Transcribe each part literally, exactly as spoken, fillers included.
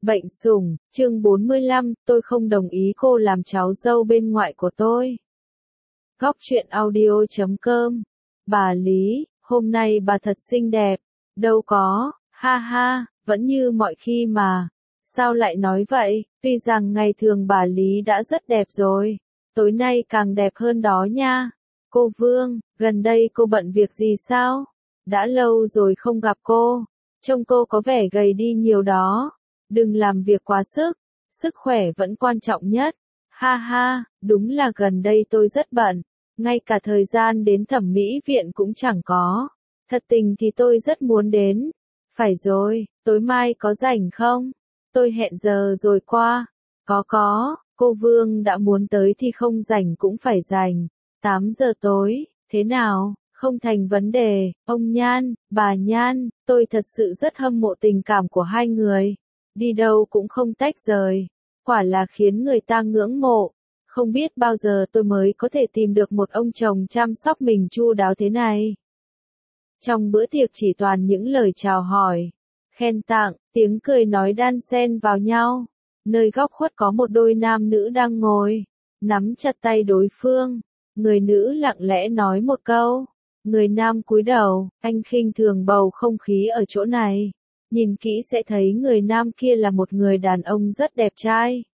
Bệnh sủng, chương bốn mươi lăm, tôi không đồng ý cô làm cháu dâu bên ngoại của tôi. Góc truyện audio chấm com. Bà Lý, hôm nay bà thật xinh đẹp. Đâu có, ha ha, vẫn như mọi khi mà. Sao lại nói vậy, tuy rằng ngày thường bà Lý đã rất đẹp rồi. Tối nay càng đẹp hơn đó nha. Cô Vương, gần đây cô bận việc gì sao? Đã lâu rồi không gặp cô. Trông cô có vẻ gầy đi nhiều đó. Đừng làm việc quá sức, sức khỏe vẫn quan trọng nhất. Ha ha, đúng là gần đây tôi rất bận, ngay cả thời gian đến thẩm mỹ viện cũng chẳng có. Thật tình thì tôi rất muốn đến. Phải rồi, tối mai có rảnh không? Tôi hẹn giờ rồi qua. Có có, cô Vương đã muốn tới thì không rảnh cũng phải rảnh. tám giờ tối, thế nào? Không thành vấn đề, ông Nhan, bà Nhan, tôi thật sự rất hâm mộ tình cảm của hai người. Đi đâu cũng không tách rời, quả là khiến người ta ngưỡng mộ. Không biết bao giờ tôi mới có thể tìm được một ông chồng chăm sóc mình chu đáo thế này. Trong bữa tiệc chỉ toàn những lời chào hỏi, khen tặng, tiếng cười nói đan xen vào nhau. Nơi góc khuất có một đôi nam nữ đang ngồi, nắm chặt tay đối phương. Người nữ lặng lẽ nói một câu, người nam cúi đầu, anh khinh thường bầu không khí ở chỗ này. Nhìn kỹ sẽ thấy người nam kia là một người đàn ông rất đẹp trai.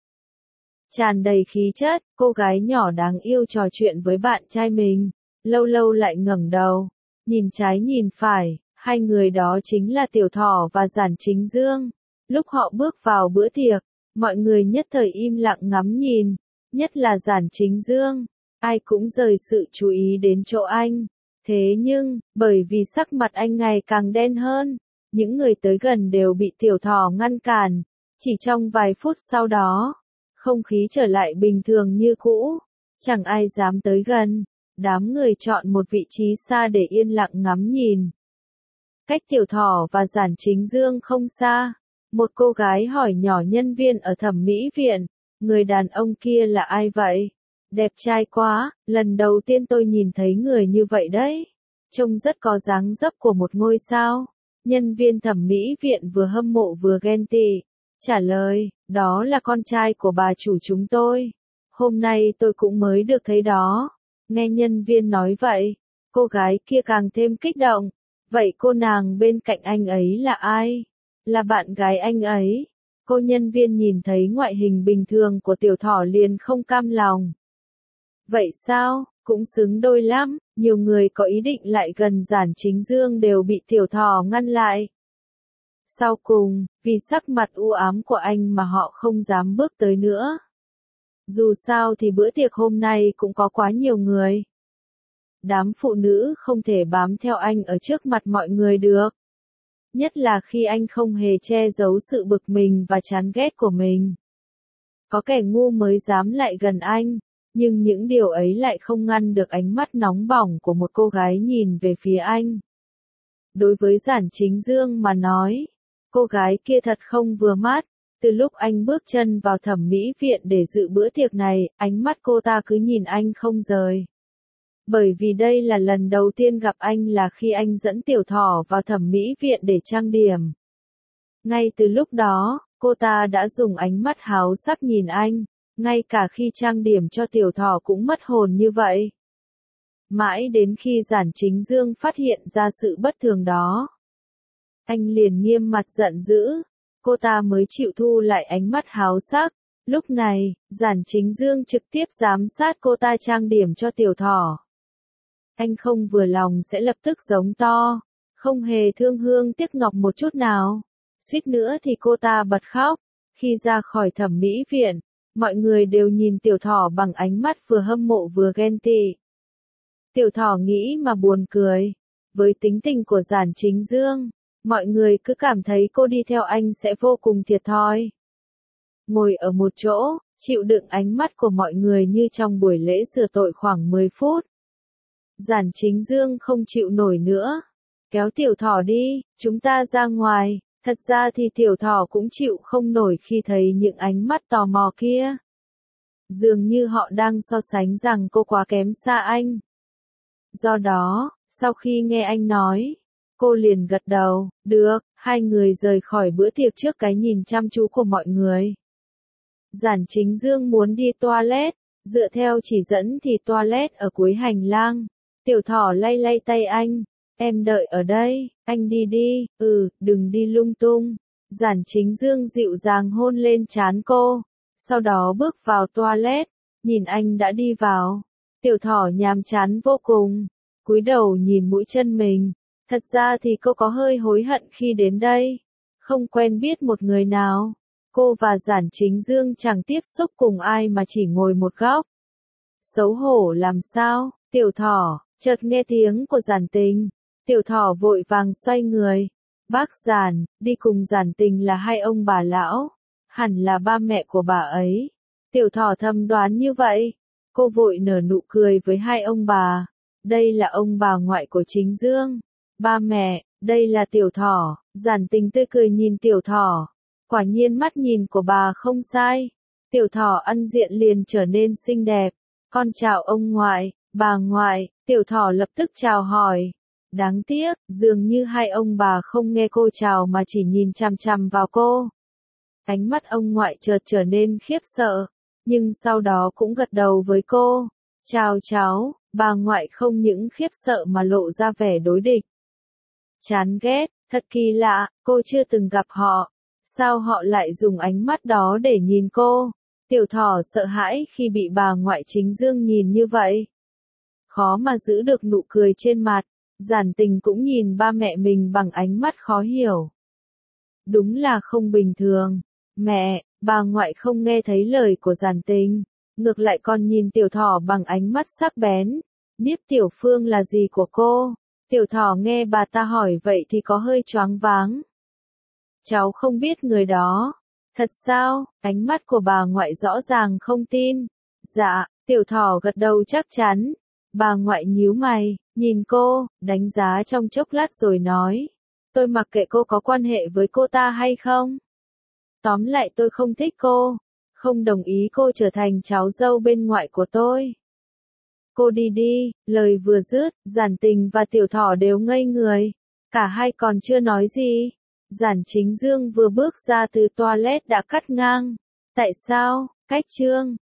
Tràn đầy khí chất, cô gái nhỏ đáng yêu trò chuyện với bạn trai mình, lâu lâu lại ngẩng đầu, nhìn trái nhìn phải, hai người đó chính là Tiểu Thỏ và Giản Chính Dương. Lúc họ bước vào bữa tiệc, mọi người nhất thời im lặng ngắm nhìn, nhất là Giản Chính Dương, ai cũng rời sự chú ý đến chỗ anh. Thế nhưng, bởi vì sắc mặt anh ngày càng đen hơn, những người tới gần đều bị Tiểu Thỏ ngăn cản. Chỉ trong vài phút sau đó, không khí trở lại bình thường như cũ, chẳng ai dám tới gần. Đám người chọn một vị trí xa để yên lặng ngắm nhìn. Cách Tiểu Thỏ và Giản Chính Dương không xa, một cô gái hỏi nhỏ nhân viên ở thẩm mỹ viện, người đàn ông kia là ai vậy? Đẹp trai quá, lần đầu tiên tôi nhìn thấy người như vậy đấy. Trông rất có dáng dấp của một ngôi sao. Nhân viên thẩm mỹ viện vừa hâm mộ vừa ghen tị, trả lời, đó là con trai của bà chủ chúng tôi. Hôm nay tôi cũng mới được thấy đó. Nghe nhân viên nói vậy, cô gái kia càng thêm kích động. Vậy cô nàng bên cạnh anh ấy là ai? Là bạn gái anh ấy. Cô nhân viên nhìn thấy ngoại hình bình thường của Tiểu Thỏ liền không cam lòng. Vậy sao, cũng xứng đôi lắm. Nhiều người có ý định lại gần Giản Chính Dương đều bị Tiểu Thỏ ngăn lại. Sau cùng, vì sắc mặt u ám của anh mà họ không dám bước tới nữa. Dù sao thì bữa tiệc hôm nay cũng có quá nhiều người. Đám phụ nữ không thể bám theo anh ở trước mặt mọi người được. Nhất là khi anh không hề che giấu sự bực mình và chán ghét của mình. Có kẻ ngu mới dám lại gần anh. Nhưng những điều ấy lại không ngăn được ánh mắt nóng bỏng của một cô gái nhìn về phía anh. Đối với Giản Chính Dương mà nói, cô gái kia thật không vừa mắt. Từ lúc anh bước chân vào thẩm mỹ viện để dự bữa tiệc này, ánh mắt cô ta cứ nhìn anh không rời. Bởi vì đây là lần đầu tiên gặp anh là khi anh dẫn Tiểu Thỏ vào thẩm mỹ viện để trang điểm. Ngay từ lúc đó, cô ta đã dùng ánh mắt háo sắc nhìn anh. Ngay cả khi trang điểm cho Tiểu Thỏ cũng mất hồn như vậy. Mãi đến khi Giản Chính Dương phát hiện ra sự bất thường đó, anh liền nghiêm mặt giận dữ. Cô ta mới chịu thu lại ánh mắt háo sắc. Lúc này, Giản Chính Dương trực tiếp giám sát cô ta trang điểm cho Tiểu Thỏ. Anh không vừa lòng sẽ lập tức giống to, không hề thương hương tiếc ngọc một chút nào. Suýt nữa thì cô ta bật khóc. Khi ra khỏi thẩm mỹ viện, mọi người đều nhìn Tiểu Thỏ bằng ánh mắt vừa hâm mộ vừa ghen tị. Tiểu Thỏ nghĩ mà buồn cười. Với tính tình của Giản Chính Dương, mọi người cứ cảm thấy cô đi theo anh sẽ vô cùng thiệt thòi. Ngồi ở một chỗ, chịu đựng ánh mắt của mọi người như trong buổi lễ rửa tội khoảng mười phút. Giản Chính Dương không chịu nổi nữa. Kéo Tiểu Thỏ đi, chúng ta ra ngoài. Thật ra thì Tiểu Thỏ cũng chịu không nổi khi thấy những ánh mắt tò mò kia. Dường như họ đang so sánh rằng cô quá kém xa anh. Do đó, sau khi nghe anh nói, Cô liền gật đầu, được, hai người rời khỏi bữa tiệc trước cái nhìn chăm chú của mọi người. Giản Chính Dương muốn đi toilet, dựa theo chỉ dẫn thì toilet ở cuối hành lang. Tiểu Thỏ lay lay tay anh, em đợi ở đây, anh đi đi, ừ, đừng đi lung tung. Giản Chính Dương dịu dàng hôn lên trán cô, sau đó bước vào toilet, nhìn anh đã đi vào. Tiểu Thỏ nhàm chán vô cùng, cúi đầu nhìn mũi chân mình. Thật ra thì cô có hơi hối hận khi đến đây, không quen biết một người nào. Cô và Giản Chính Dương chẳng tiếp xúc cùng ai mà chỉ ngồi một góc. Xấu hổ làm sao, Tiểu Thỏ, chợt nghe tiếng của Giản Tình. Tiểu Thỏ vội vàng xoay người. Bác Giản, đi cùng Giản Tình là hai ông bà lão, hẳn là ba mẹ của bà ấy. Tiểu Thỏ thầm đoán như vậy. Cô vội nở nụ cười với hai ông bà. Đây là ông bà ngoại của Chính Dương. Ba mẹ, đây là Tiểu Thỏ. Giản Tình tươi cười nhìn Tiểu Thỏ. Quả nhiên mắt nhìn của bà không sai. Tiểu Thỏ ăn diện liền trở nên xinh đẹp. Con chào ông ngoại, bà ngoại. Tiểu Thỏ lập tức chào hỏi. Đáng tiếc, dường như hai ông bà không nghe cô chào mà chỉ nhìn chằm chằm vào cô. Ánh mắt ông ngoại chợt trở nên khiếp sợ, nhưng sau đó cũng gật đầu với cô. Chào cháu, bà ngoại không những khiếp sợ mà lộ ra vẻ đối địch. Chán ghét, thật kỳ lạ, cô chưa từng gặp họ. Sao họ lại dùng ánh mắt đó để nhìn cô? Tiểu Thỏ sợ hãi khi bị bà ngoại Chính Dương nhìn như vậy. Khó mà giữ được nụ cười trên mặt. Giản Tình cũng nhìn ba mẹ mình bằng ánh mắt khó hiểu. Đúng là không bình thường. Mẹ, bà ngoại không nghe thấy lời của Giản Tình, ngược lại còn nhìn Tiểu Thỏ bằng ánh mắt sắc bén. Niếp Tiểu Phương là gì của cô? Tiểu Thỏ nghe bà ta hỏi vậy thì có hơi choáng váng. Cháu không biết người đó. Thật sao? Ánh mắt của bà ngoại rõ ràng không tin. Dạ, Tiểu Thỏ gật đầu chắc chắn. Bà ngoại nhíu mày, nhìn cô, đánh giá trong chốc lát rồi nói. Tôi mặc kệ cô có quan hệ với cô ta hay không. Tóm lại tôi không thích cô. Không đồng ý cô trở thành cháu dâu bên ngoại của tôi. Cô đi đi, lời vừa dứt, Giản Tình và Tiểu Thỏ đều ngây người. Cả hai còn chưa nói gì. Giản Chính Dương vừa bước ra từ toilet đã cắt ngang. Tại sao? Cách chương.